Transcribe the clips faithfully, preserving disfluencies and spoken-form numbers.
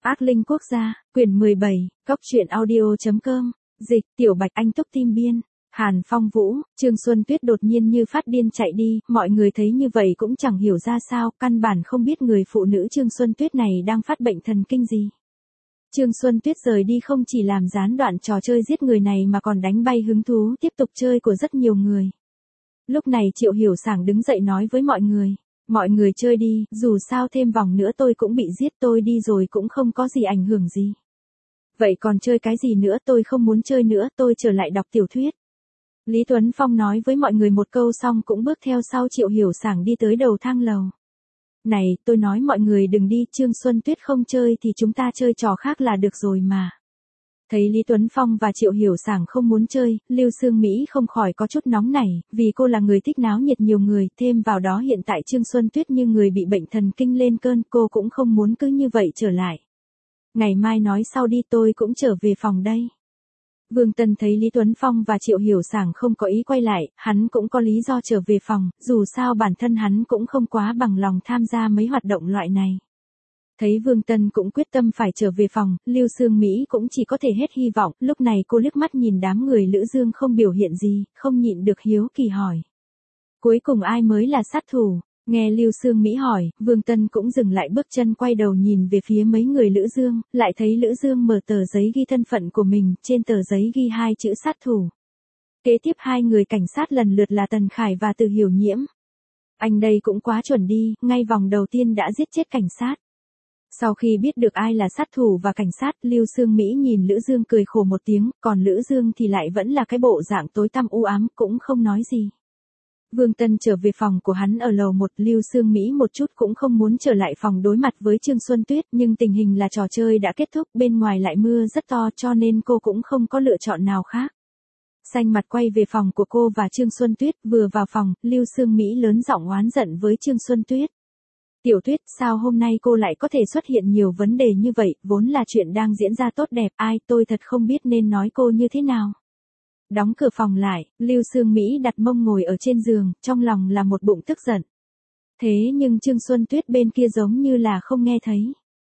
Ác linh quốc gia, quyển mười bảy, góc truyện audio.com, dịch, Tiểu Bạch Anh túc tim biên, Hàn Phong Vũ, Trương Xuân Tuyết đột nhiên như phát điên chạy đi, mọi người thấy như vậy cũng chẳng hiểu ra sao, căn bản không biết người phụ nữ Trương Xuân Tuyết này đang phát bệnh thần kinh gì. Trương Xuân Tuyết rời đi không chỉ làm gián đoạn trò chơi giết người này mà còn đánh bay hứng thú tiếp tục chơi của rất nhiều người. Lúc này Triệu Hiểu Sảng đứng dậy nói với mọi người. Mọi người chơi đi, dù sao thêm vòng nữa tôi cũng bị giết, tôi đi rồi cũng không có gì ảnh hưởng gì. Vậy còn chơi cái gì nữa, tôi không muốn chơi nữa, tôi trở lại đọc tiểu thuyết. Lý Tuấn Phong nói với mọi người một câu xong cũng bước theo sau Triệu Hiểu Sảng đi tới đầu thang lầu. Này, tôi nói mọi người đừng đi, Trương Xuân Tuyết không chơi thì chúng ta chơi trò khác là được rồi mà. Thấy Lý Tuấn Phong và Triệu Hiểu Sảng không muốn chơi, Lưu Sương Mỹ không khỏi có chút nóng nảy, vì cô là người thích náo nhiệt nhiều người, thêm vào đó hiện tại Trương Xuân Tuyết như người bị bệnh thần kinh lên cơn, cô cũng không muốn cứ như vậy trở lại. Ngày mai nói sau đi, tôi cũng trở về phòng đây. Vương Tân thấy Lý Tuấn Phong và Triệu Hiểu Sảng không có ý quay lại, hắn cũng có lý do trở về phòng, dù sao bản thân hắn cũng không quá bằng lòng tham gia mấy hoạt động loại này. Thấy Vương Tân cũng quyết tâm phải trở về phòng, Lưu Sương Mỹ cũng chỉ có thể hết hy vọng, lúc này cô liếc mắt nhìn đám người Lữ Dương không biểu hiện gì, không nhịn được hiếu kỳ hỏi. Cuối cùng ai mới là sát thủ? Nghe Lưu Sương Mỹ hỏi, Vương Tân cũng dừng lại bước chân quay đầu nhìn về phía mấy người Lữ Dương, lại thấy Lữ Dương mở tờ giấy ghi thân phận của mình, trên tờ giấy ghi hai chữ sát thủ. Kế tiếp hai người cảnh sát lần lượt là Tần Khải và Từ Hiểu Nhiễm. Anh đây cũng quá chuẩn đi, ngay vòng đầu tiên đã giết chết cảnh sát. Sau khi biết được ai là sát thủ và cảnh sát, Lưu Sương Mỹ nhìn Lữ Dương cười khổ một tiếng, còn Lữ Dương thì lại vẫn là cái bộ dạng tối tăm u ám, cũng không nói gì. Vương Tân trở về phòng của hắn ở lầu một, Lưu Sương Mỹ một chút cũng không muốn trở lại phòng đối mặt với Trương Xuân Tuyết, nhưng tình hình là trò chơi đã kết thúc, bên ngoài lại mưa rất to cho nên cô cũng không có lựa chọn nào khác. Xanh mặt quay về phòng của cô và Trương Xuân Tuyết, vừa vào phòng, Lưu Sương Mỹ lớn giọng oán giận với Trương Xuân Tuyết. Tiểu Tuyết, sao hôm nay cô lại có thể xuất hiện nhiều vấn đề như vậy, vốn là chuyện đang diễn ra tốt đẹp, ai, tôi thật không biết nên nói cô như thế nào. Đóng cửa phòng lại, Lưu Sương Mỹ đặt mông ngồi ở trên giường, trong lòng là một bụng tức giận. Thế nhưng Trương Xuân Tuyết bên kia giống như là không nghe thấy.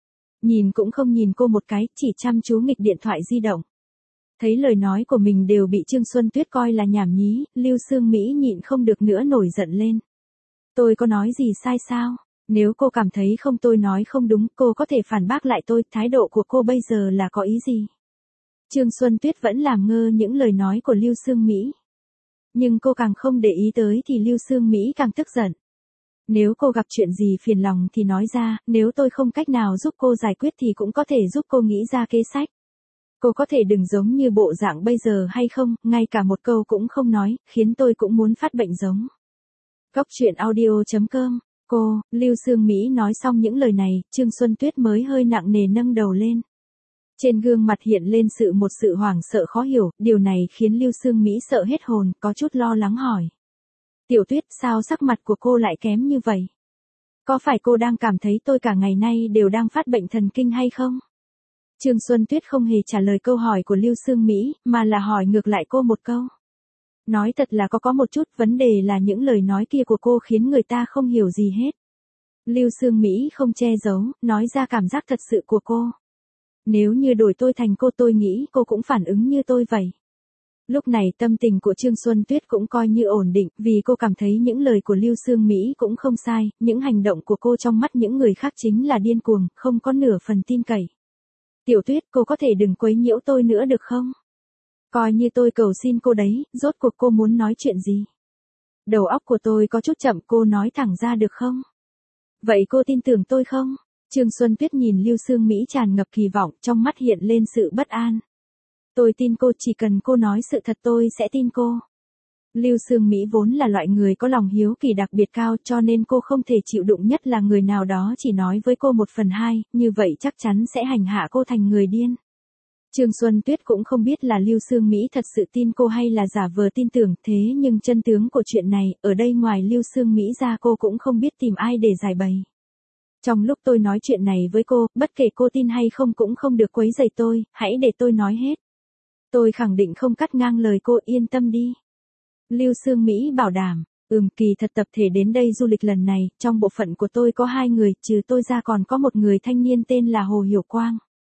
Nhìn cũng không nhìn cô một cái, chỉ chăm chú nghịch điện thoại di động. Thấy lời nói của mình đều bị Trương Xuân Tuyết coi là nhảm nhí, Lưu Sương Mỹ nhịn không được nữa nổi giận lên. Tôi có nói gì sai sao? Nếu cô cảm thấy không tôi nói không đúng, cô có thể phản bác lại tôi, thái độ của cô bây giờ là có ý gì? Trương Xuân Tuyết vẫn làm ngơ những lời nói của Lưu Sương Mỹ. Nhưng cô càng không để ý tới thì Lưu Sương Mỹ càng tức giận. Nếu cô gặp chuyện gì phiền lòng thì nói ra, nếu tôi không cách nào giúp cô giải quyết thì cũng có thể giúp cô nghĩ ra kế sách. Cô có thể đừng giống như bộ dạng bây giờ hay không, ngay cả một câu cũng không nói, khiến tôi cũng muốn phát bệnh giống. Góc truyện audio.com. Cô, Lưu Sương Mỹ nói xong những lời này, Trương Xuân Tuyết mới hơi nặng nề nâng đầu lên. Trên gương mặt hiện lên sự một sự hoảng sợ khó hiểu, điều này khiến Lưu Sương Mỹ sợ hết hồn, có chút lo lắng hỏi. Tiểu Tuyết, sao sắc mặt của cô lại kém như vậy? Có phải cô đang cảm thấy tôi cả ngày nay đều đang phát bệnh thần kinh hay không? Trương Xuân Tuyết không hề trả lời câu hỏi của Lưu Sương Mỹ, mà là hỏi ngược lại cô một câu. Nói thật là có có một chút, vấn đề là những lời nói kia của cô khiến người ta không hiểu gì hết. Lưu Sương Mỹ không che giấu, nói ra cảm giác thật sự của cô. Nếu như đổi tôi thành cô tôi nghĩ cô cũng phản ứng như tôi vậy. Lúc này tâm tình của Trương Xuân Tuyết cũng coi như ổn định, vì cô cảm thấy những lời của Lưu Sương Mỹ cũng không sai, những hành động của cô trong mắt những người khác chính là điên cuồng, không có nửa phần tin cậy. Tiểu Tuyết, cô có thể đừng quấy nhiễu tôi nữa được không? Coi như tôi cầu xin cô đấy, rốt cuộc cô muốn nói chuyện gì? Đầu óc của tôi có chút chậm, cô nói thẳng ra được không? Vậy cô tin tưởng tôi không? Trương Xuân Tuyết nhìn Lưu Sương Mỹ tràn ngập kỳ vọng, trong mắt hiện lên sự bất an. Tôi tin cô, chỉ cần cô nói sự thật tôi sẽ tin cô. Lưu Sương Mỹ vốn là loại người có lòng hiếu kỳ đặc biệt cao cho nên cô không thể chịu đựng, nhất là người nào đó chỉ nói với cô một phần hai, như vậy chắc chắn sẽ hành hạ cô thành người điên. Trương Xuân Tuyết cũng không biết là Lưu Sương Mỹ thật sự tin cô hay là giả vờ tin tưởng, thế nhưng chân tướng của chuyện này, ở đây ngoài Lưu Sương Mỹ ra cô cũng không biết tìm ai để giải bày. Trong lúc tôi nói chuyện này với cô, bất kể cô tin hay không cũng không được quấy rầy tôi, hãy để tôi nói hết. Tôi khẳng định không cắt ngang lời cô, yên tâm đi. Lưu Sương Mỹ bảo đảm, ừm, kỳ thật tập thể đến đây du lịch lần này, trong bộ phận của tôi có hai người, trừ tôi ra còn có một người thanh niên tên là Hồ Hiểu Quang.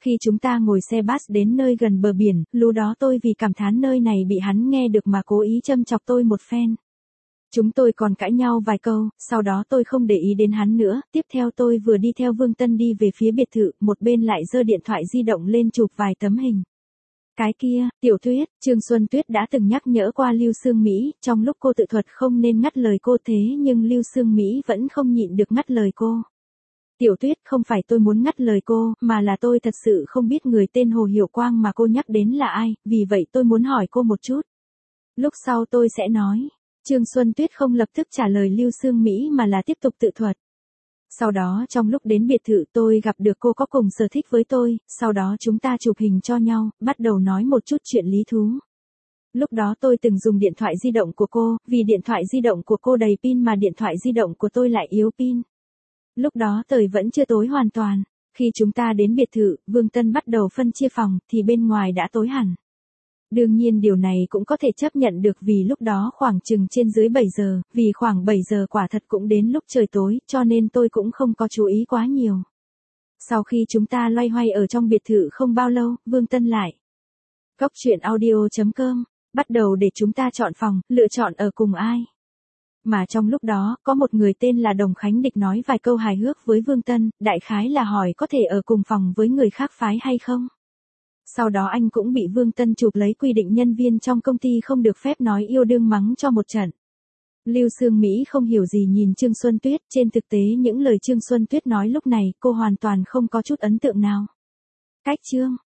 Khi chúng ta ngồi xe bus đến nơi gần bờ biển, lúc đó tôi vì cảm thán nơi này bị hắn nghe được mà cố ý châm chọc tôi một phen. Chúng tôi còn cãi nhau vài câu, sau đó tôi không để ý đến hắn nữa, tiếp theo tôi vừa đi theo Vương Tân đi về phía biệt thự, một bên lại giơ điện thoại di động lên chụp vài tấm hình. Cái kia, Tiểu Tuyết, Trương Xuân Tuyết đã từng nhắc nhở qua Lưu Sương Mỹ, trong lúc cô tự thuật không nên ngắt lời cô thế nhưng Lưu Sương Mỹ vẫn không nhịn được ngắt lời cô. Tiểu Tuyết, không phải tôi muốn ngắt lời cô, mà là tôi thật sự không biết người tên Hồ Hiểu Quang mà cô nhắc đến là ai, vì vậy tôi muốn hỏi cô một chút. Lúc sau tôi sẽ nói. Trương Xuân Tuyết không lập tức trả lời Lưu Sương Mỹ mà là tiếp tục tự thuật. Sau đó trong lúc đến biệt thự tôi gặp được cô có cùng sở thích với tôi, sau đó chúng ta chụp hình cho nhau, bắt đầu nói một chút chuyện lý thú. Lúc đó tôi từng dùng điện thoại di động của cô, vì điện thoại di động của cô đầy pin mà điện thoại di động của tôi lại yếu pin. Lúc đó trời vẫn chưa tối hoàn toàn. Khi chúng ta đến biệt thự, Vương Tân bắt đầu phân chia phòng, thì bên ngoài đã tối hẳn. Đương nhiên điều này cũng có thể chấp nhận được vì lúc đó khoảng chừng trên dưới bảy giờ, vì khoảng bảy giờ quả thật cũng đến lúc trời tối, cho nên tôi cũng không có chú ý quá nhiều. Sau khi chúng ta loay hoay ở trong biệt thự không bao lâu, Vương Tân lại. Cốc truyện audio chấm com, bắt đầu để chúng ta chọn phòng, lựa chọn ở cùng ai. Mà trong lúc đó, có một người tên là Đồng Khánh Địch nói vài câu hài hước với Vương Tân, đại khái là hỏi có thể ở cùng phòng với người khác phái hay không. Sau đó anh cũng bị Vương Tân chụp lấy quy định nhân viên trong công ty không được phép nói yêu đương mắng cho một trận. Lưu Sương Mỹ không hiểu gì nhìn Trương Xuân Tuyết, trên thực tế những lời Trương Xuân Tuyết nói lúc này cô hoàn toàn không có chút ấn tượng nào. Cách chương